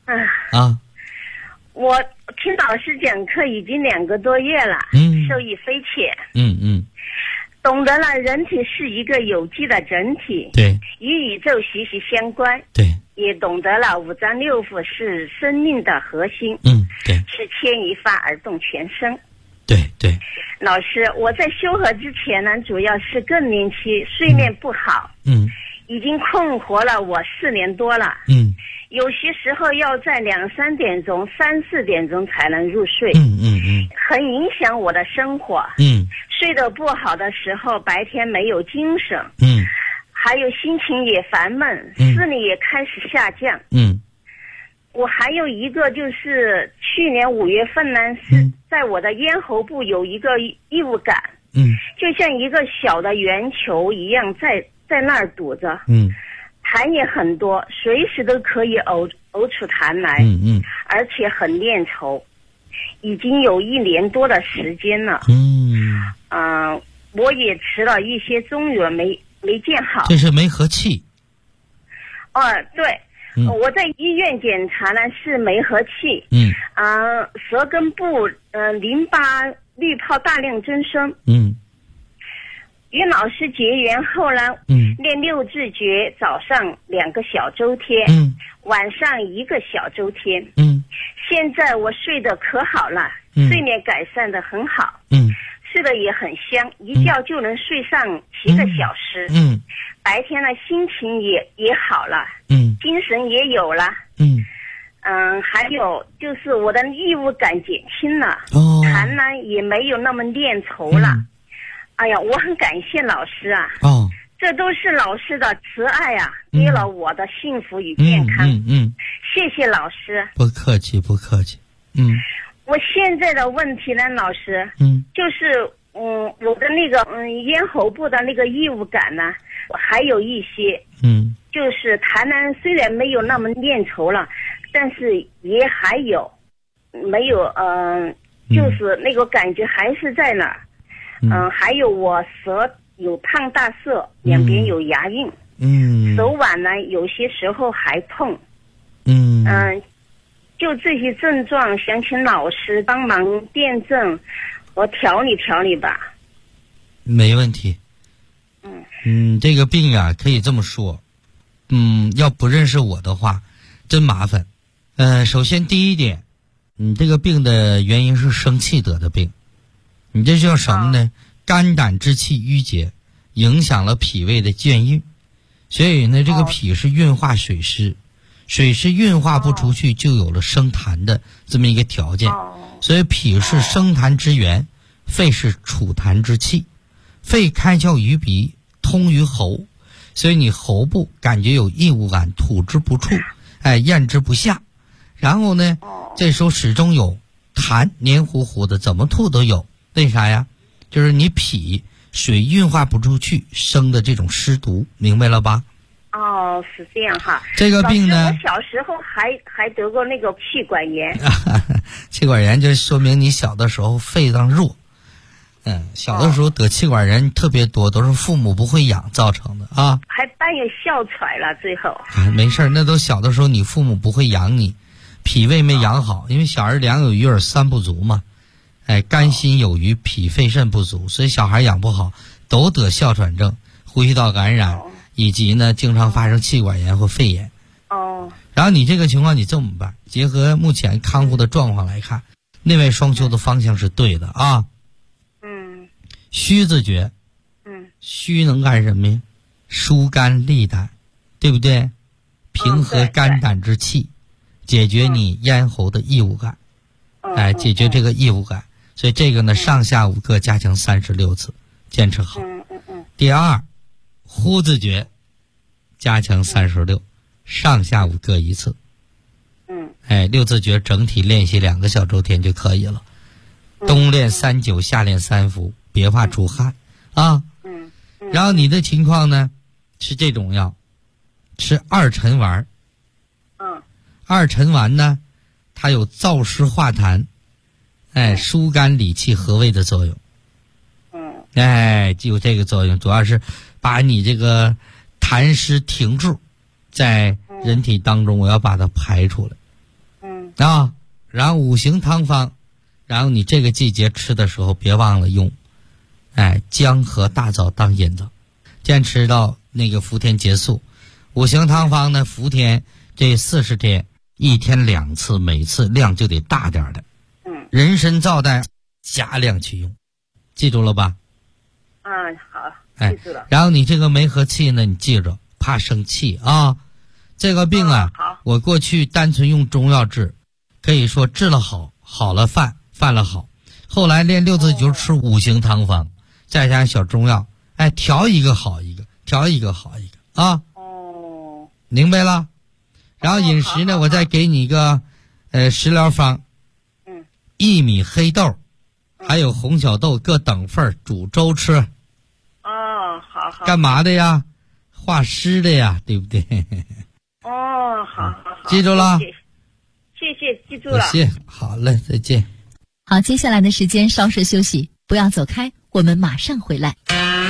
我听老师讲课已经2个多月了，受益匪浅。懂得了人体是一个有机的整体， 对， 与宇宙息息相关， 对， 也懂得了五脏六腑是生命的核心， 对， 是牵一发而动全身。 对， 老师，我在修和之前呢，主要是更年期睡眠不好，已经困惑了我4年多了，有些时候要在2、3点钟、3、4点钟才能入睡，很影响我的生活，睡得不好的时候，白天没有精神，还有心情也烦闷，视力也开始下降，我还有一个就是去年5月份呢，是在我的咽喉部有一个异物感，就像一个小的圆球一样在那儿堵着，痰也很多，随时都可以呕出痰来，而且很粘稠，已经有1年多的时间了，我也吃了一些中药没见好， 这是没和气。 对。我在医院检查呢是没和气，舌根部淋巴滤泡大量增生，与老师结缘后呢，练6字诀，早上2个小周天，晚上1个小周天，现在我睡得可好了，睡眠改善得很好，睡得也很香，一觉就能睡上7个小时，白天呢心情也好了，精神也有了，还有就是我的异物感减轻了，痰呢也没有那么粘稠了，哎呀，我很感谢老师啊，这都是老师的慈爱啊，给了我的幸福与健康，谢谢老师。 不客气。 我现在的问题呢，老师，就是我的那个咽喉部的那个异物感呢，还有一些，就是痰呢虽然没有那么粘稠了，但是也还有没有就是那个感觉还是在那儿，还有我舌有胖大涩，两边有牙印，手腕呢有些时候还痛，就这些症状，想请老师帮忙辩证，我调理吧。 没问题。这个病啊，可以这么说，要不认识我的话，真麻烦。首先第一点，你这个病的原因是生气得的病，你这叫什么呢？肝胆之气郁结，影响了脾胃的健运，所以呢，这个脾是运化水湿。水是运化不出去，就有了生痰的这么一个条件，所以脾是生痰之源，肺是储痰之器，肺开窍于鼻，通于喉，所以你喉部感觉有异物感，吐之不出，咽之不下，然后呢，这时候始终有痰黏糊糊的，怎么吐都有，为啥呀？就是你脾水运化不出去生的这种湿毒，明白了吧？ 是这样哈。 这个病呢， 我小时候还得过那个气管炎。 气管炎就说明你小的时候肺脏弱。小的时候得气管炎特别多，都是父母不会养造成的啊。 还伴有哮喘了，最后。 没事，那都小的时候你父母不会养你，脾胃没养好，因为小儿两有余而三不足嘛。肝心有余，脾肺肾不足，所以小孩养不好都得哮喘症、呼吸道感染。以及呢，经常发生气管炎或肺炎。然后你这个情况你这么办？结合目前康复的状况来看，内外双修的方向是对的啊。虚字诀。虚能干什么呀？疏肝利胆，对不对？平和肝胆之气，解决你咽喉的异物感。解决这个异物感。所以这个呢，上下5个加强36次，坚持好。第二。呼字诀加强36， 上下午各一次。六字诀整体练习2个小周天就可以了。冬练3九，夏练3伏，别怕出汗啊。然后你的情况呢，吃这种药，吃2陈丸。2陈丸呢，它有燥湿化痰，疏肝理气和胃的作用。就有这个作用，主要是把你这个痰湿停住在人体当中，我要把它排出来。然后5行汤方，然后你这个季节吃的时候别忘了用姜和大枣当引子，坚持到那个伏天结束。5行汤方呢，伏天这40天1天2次，每次量就得大点的。人参皂苷加量去用，记住了吧？ 好，记住了。 然后你这个梅和气呢，你记着，怕生气啊。这个病我过去单纯用中药治，可以说治了好了犯了好。后来练6字诀，吃5行汤方，再加上小中药，调一个好一个，调一个好一个啊。明白了。然后饮食呢，我再给你一个食疗方。薏米、黑豆还有红小豆各等份煮粥吃。 好。 干嘛的呀？化湿的呀，对不对？ 好， 记住了。 谢谢，记住了。 好嘞，再见。 好，接下来的时间稍事休息，不要走开，我们马上回来。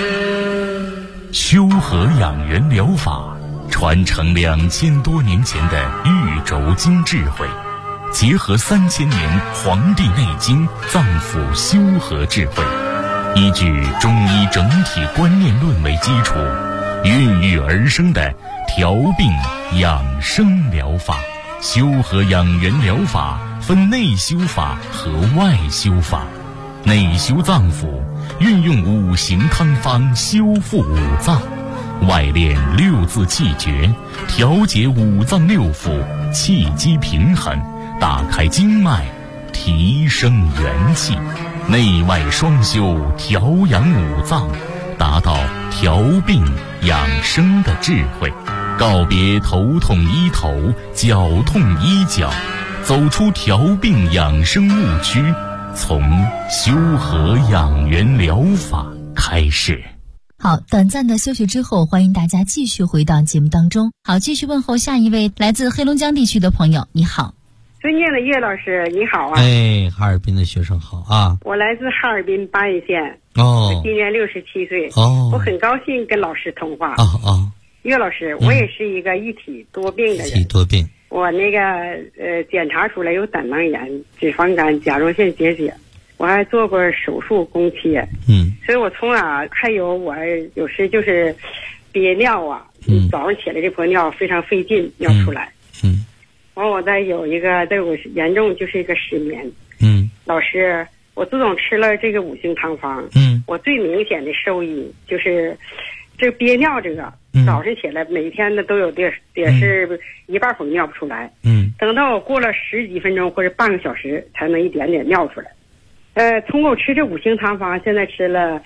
修和养元疗法传承2000多年前的玉轴经智慧，结合3000年《黄帝内经》脏腑修和智慧，依据中医整体观念论为基础，孕育而生的调病养生疗法。修和养元疗法分内修法和外修法。内修脏腑，运用5行汤方修复5脏；外练6字气诀，调节5脏6腑，气机平衡，打开经脉，提升元气。内外双修，调养5脏，达到调病养生的智慧。告别头痛医头，脚痛医脚，走出调病养生误区，从修和养元疗法开始。 好，短暂的休息之后，欢迎大家继续回到节目当中。好，继续问候下一位来自黑龙江地区的朋友，你好。 尊敬的叶老师，你好啊！ 哈尔滨的学生好啊！ 我来自哈尔滨巴彦县， 我今年67岁，我很高兴跟老师通话。岳老师，我也是一个一体多病的人。 一体多病。 我那个检查出来有胆囊炎、脂肪肝、甲状腺结节，我还做过手术宫切。所以我从还有我有时就是憋尿早上起来这泡尿非常费劲尿出来。完我再有我严重就是一个失眠。老师，我自从吃了这个5行汤方，我最明显的受益就是这憋尿这个。早上起来每天呢都有也是一半会尿不出来。等到我过了10几分钟或者半个小时才能一点点尿出来。通过我吃这5行汤方，现在吃了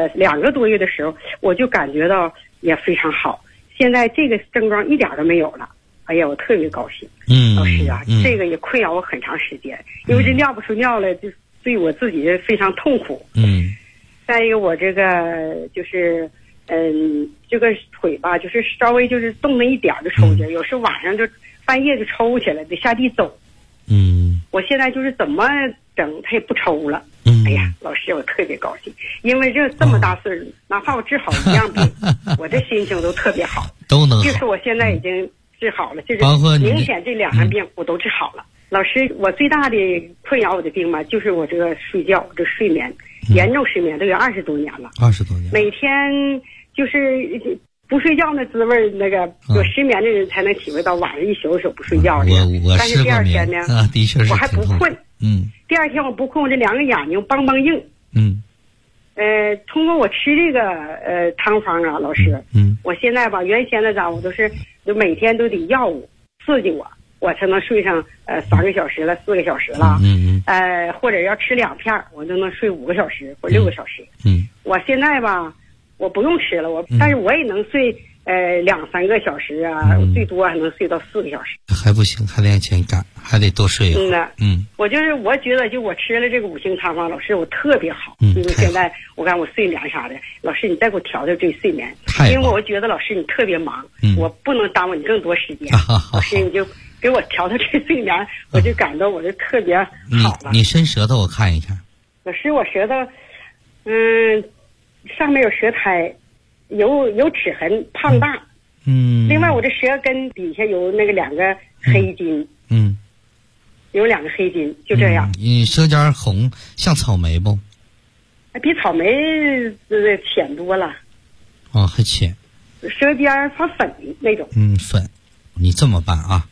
2个多月的时候，我就感觉到也非常好。现在这个症状一点都没有了。哎呀，我特别高兴。老师啊，这个也困扰我很长时间，因为这尿不出尿来，就对我自己非常痛苦。再一个，我这个就是这个腿吧，就是稍微就是动那一点就抽筋，有时候晚上就半夜就抽起来，得下地走。我现在就是怎么整它也不抽了。哎呀，老师，我特别高兴，因为这么大岁数，哪怕我治好一样病，我这心情都特别好， 都能好。 就是我现在已经治好了，就是明显这2样病我都治好了。老师，我最大的困扰我的病嘛，就是我这个睡觉，这睡眠严重失眠都有20多年了。20多年，每天就是不睡觉那滋味，那个有失眠的人才能体会到晚上一宿一宿不睡觉的。但是第二天呢， 的确是我还不困。第二天我不困，我这2个眼睛梆梆硬。通过我吃这个汤方老师，我现在吧，原先的我都是就每天都得药物刺激我才能睡上3个小时了4个小时了。或者要吃2片，我就能睡5个小时或6个小时。我现在吧，我不用吃了，但是我也能睡 2-3个小时啊，最多还能睡到4个小时。 还不行，还得往前赶，还得多睡。 我觉得就我吃了这个5星汤方，老师我特别好。因为现在我看我睡眠啥的，老师你再给我调调这睡眠。因为我觉得老师你特别忙，我不能耽误你更多时间。老师你就给我调调这睡眠，我就感到我就特别好了。 你伸舌头我看一看。 老师我舌头，上面有舌苔。有齿痕，胖大。另外我这舌根底下有那个2个黑筋。有2个黑筋，就这样。 你舌尖红，像草莓不？ 比草莓浅多了。 哦，还浅。 舌尖发粉那种。 粉。你这么办啊？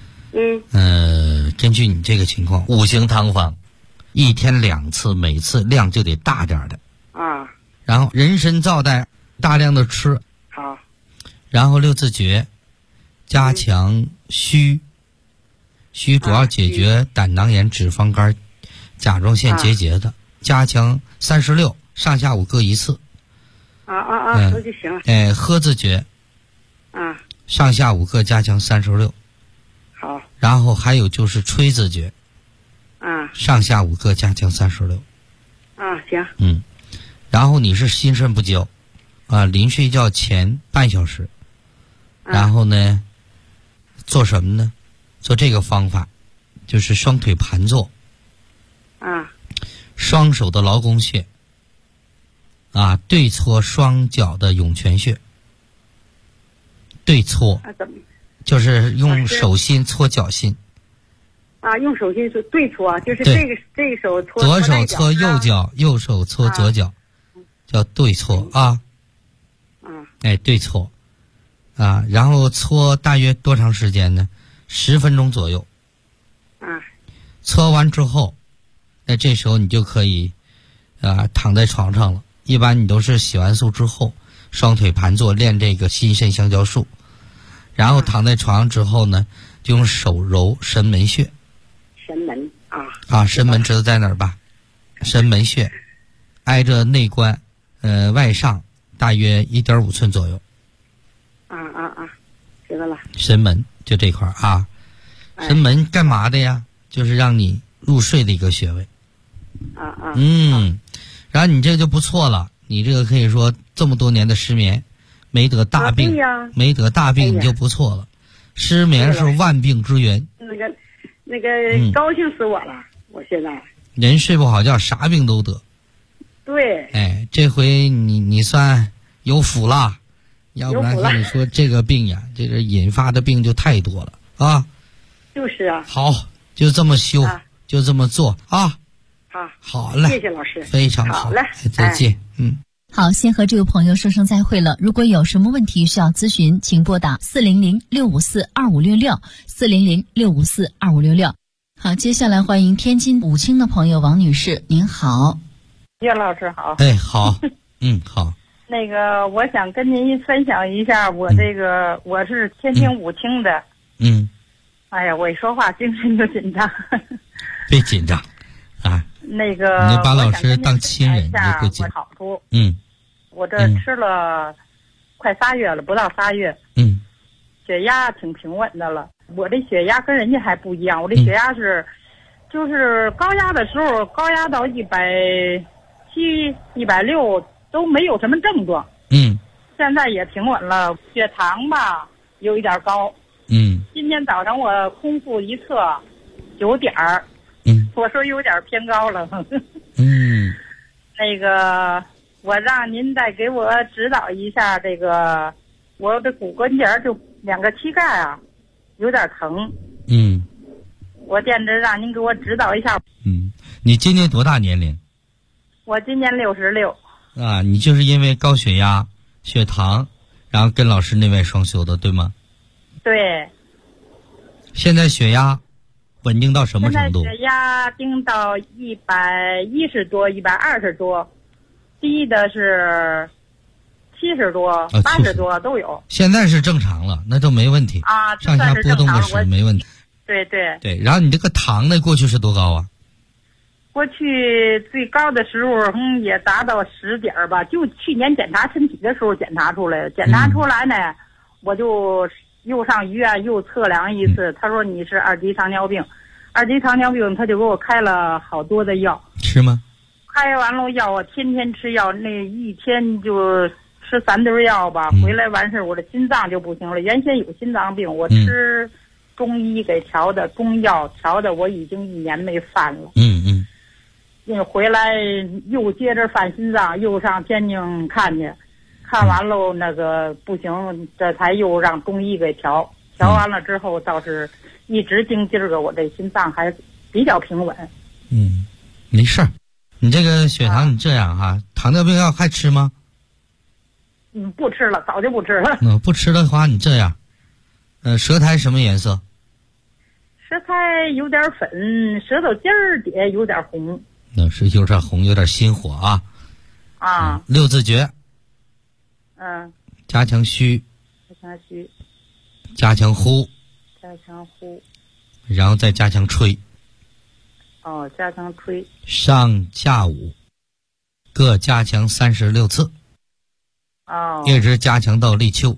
根据你这个情况，5星汤方，1天2次，每次量就得大点的。 啊。 然后人参皂苷。大量的吃好， 然后6字诀，加强虚主要解决胆囊炎、脂肪肝、甲状腺结节的，加强36，上下午各1次。 说就行了。 喝字诀，上下午各加强36。 好。 然后还有就是吹字诀，上下午各加强36。 行。 然后你是心肾不交。临睡觉前半小时，然后呢，做什么呢？做这个方法，就是双腿盘坐，双手的劳宫穴，对搓双脚的涌泉穴，对搓，就是用手心搓脚心。 用手心是对搓，就是这个手搓左手搓右脚，右手搓左脚，叫对搓啊。对搓，然后搓大约多长时间呢？10分钟左右。搓完之后，那这时候你就可以，躺在床上了。一般你都是洗完漱之后，双腿盘坐练这个心肾相交术，然后躺在床上之后呢，就用手揉神门穴。 神门神门知道在哪儿吧？神门穴挨着内关，外上。大约1.5寸左右。 知道了。 神门就这块啊，神门干嘛的呀？就是让你入睡的一个穴位。然后你这就不错了，你这个可以说这么多年的失眠，没得大病，没得大病你就不错了。失眠是万病之源。 那个高兴死我了，我现在。 人睡不好觉，啥病都得。 对。 这回你算有福了，要不然跟你说这个病呀，这个引发的病就太多了啊。 就是啊。 好，就这么修，就这么做啊。好嘞， 谢谢老师， 非常好。 好嘞， 再见。 好，先和这位朋友说声再会了。如果有什么问题需要咨询，请拨打400-654-2566，400-654-2566。好，接下来欢迎天津武清的朋友王女士，您好。 叶老师好。 好。好。 那个，我想跟您分享一下我这个，我是天津武清的。哎呀，我一说话精神就紧张。 别紧张那个， 你把老师当亲人，你就不紧张。 好处。我这吃了快3月了，不到3月。血压挺平稳的了。我这血压跟人家还不一样，我这血压就是高压的时候，高压到170、160都没有什么症状。现在也挺稳了。血糖吧有一点高。今天早上我空腹一测9点儿。我说有点偏高了。那个，我让您再给我指导一下这个，我的骨关节就2个膝盖有点疼。我惦着让您给我指导一下。 你今年多大年龄？ 我今年66。 你就是因为高血压、血糖，然后跟老师内外双修的，对吗？ 对。 现在血压稳定到什么程度？ 现在血压定到110多、120多，低的是70多、80多都有。 现在是正常了，那都没问题上下波动的是没问题。对。然后你这个糖呢，过去是多高啊？ 过去最高的时候也达到10点吧，就去年检查身体的时候检查出来了。检查出来呢， 我就又上医院又测量一次，他说你是2级糖尿病，2级糖尿病，他就给我开了好多的药。 是吗？ 开完了药，我天天吃药，那一天就吃3堆药吧。回来完事我的心脏就不行了。原先有心脏病，我吃中医给调的中药调的，我已经1年没犯了。回来又接着犯心脏，又上天津看去，看完了那个不行，这才又让中医给调完了之后，倒是一直盯今儿个我这心脏还比较平稳。 没事儿。你这个血糖你这样哈，糖尿病药还吃吗？ 不吃了，早就不吃了。 不吃的话，你这样，舌苔什么颜色？ 舌苔有点粉，舌头尖儿底下有点红。 那是有点红，有点心火啊。6字诀。加强虚。加强呼。然后再加强吹。 加强吹。 上下午各加强36次。一直加强到立秋。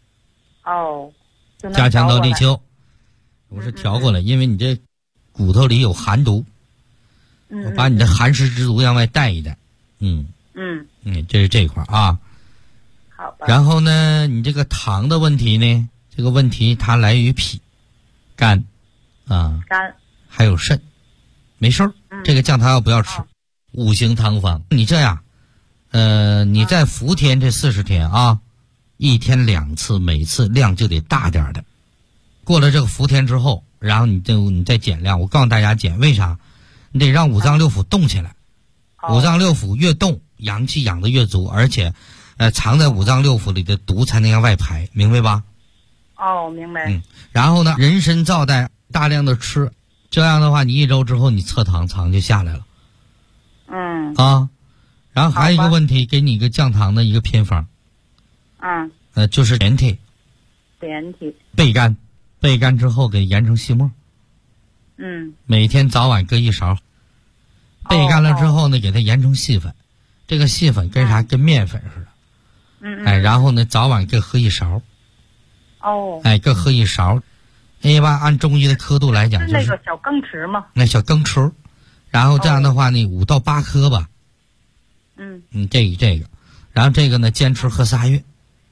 加强到立秋。我是调过来，因为你这骨头里有寒毒。我把你的寒湿之毒向外带一带。这是这一块啊。 好吧。 然后呢，你这个糖的问题呢，这个问题它来于脾、肝肝还有肾。没事儿，这个降糖药不要吃。5行汤方，你这样，你在伏天这40天啊，1天2次，每次量就得大点的。过了这个伏天之后，然后你再减量。我告诉大家减，为啥？你得让五脏六腑动起来。五脏六腑越动，阳气养得越足，而且藏在五脏六腑里的毒才能向外排，明白吧？ 明白。 然后呢，人参皂苷大量的吃，这样的话你1周之后你测糖就下来了。然后还有一个问题，给你一个降糖的一个偏方。就是连体。焙干，焙干之后给研成细末。每天早晚各1勺。焙干了之后呢，给它研成细粉。这个细粉跟啥？跟面粉似的。然后呢，早晚各喝1勺。各喝1勺。一般按中医的刻度来讲，就是那个小羹匙吗？ 那小羹匙。然后这样的话呢，5到8颗吧。这个，然后这个呢，坚持喝3月。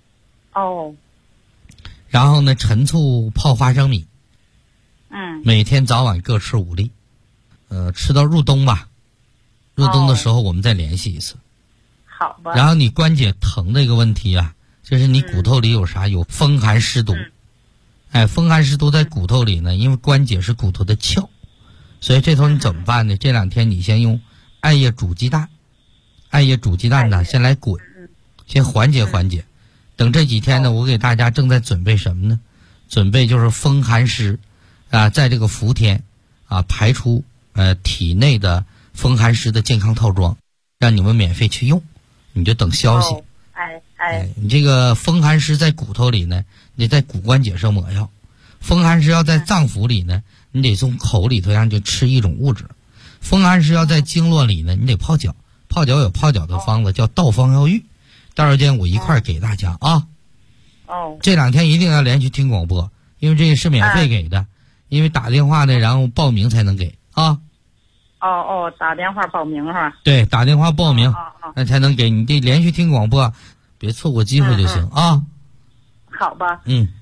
然后呢，陈醋泡花生米。每天早晚各吃5粒。吃到入冬吧。入冬的时候我们再联系一次。 好吧。 然后你关节疼的一个问题啊，就是你骨头里有啥？有风寒湿毒。风寒湿毒在骨头里呢，因为关节是骨头的鞘，所以这头你怎么办呢？这2天你先用艾叶煮鸡蛋。艾叶煮鸡蛋呢，先来滚，先缓解缓解。等这几天呢，我给大家正在准备什么呢？准备就是风寒湿在这个伏天排出体内的风寒湿的健康套装，让你们免费去用，你就等消息。你这个风寒湿在骨头里呢，你得在骨关节上抹药；风寒湿要在脏腑里呢，你得从口里头让就吃一种物质；风寒湿要在经络里呢，你得泡脚。泡脚有泡脚的方子，叫道方药浴。到时间我一块给大家啊。这2天一定要连续听广播，因为这个是免费给的，因为打电话呢，然后报名才能给啊。 打电话报名是吧？ 对，打电话报名，那才能给。你得连续听广播，别错过机会就行啊。 好吧。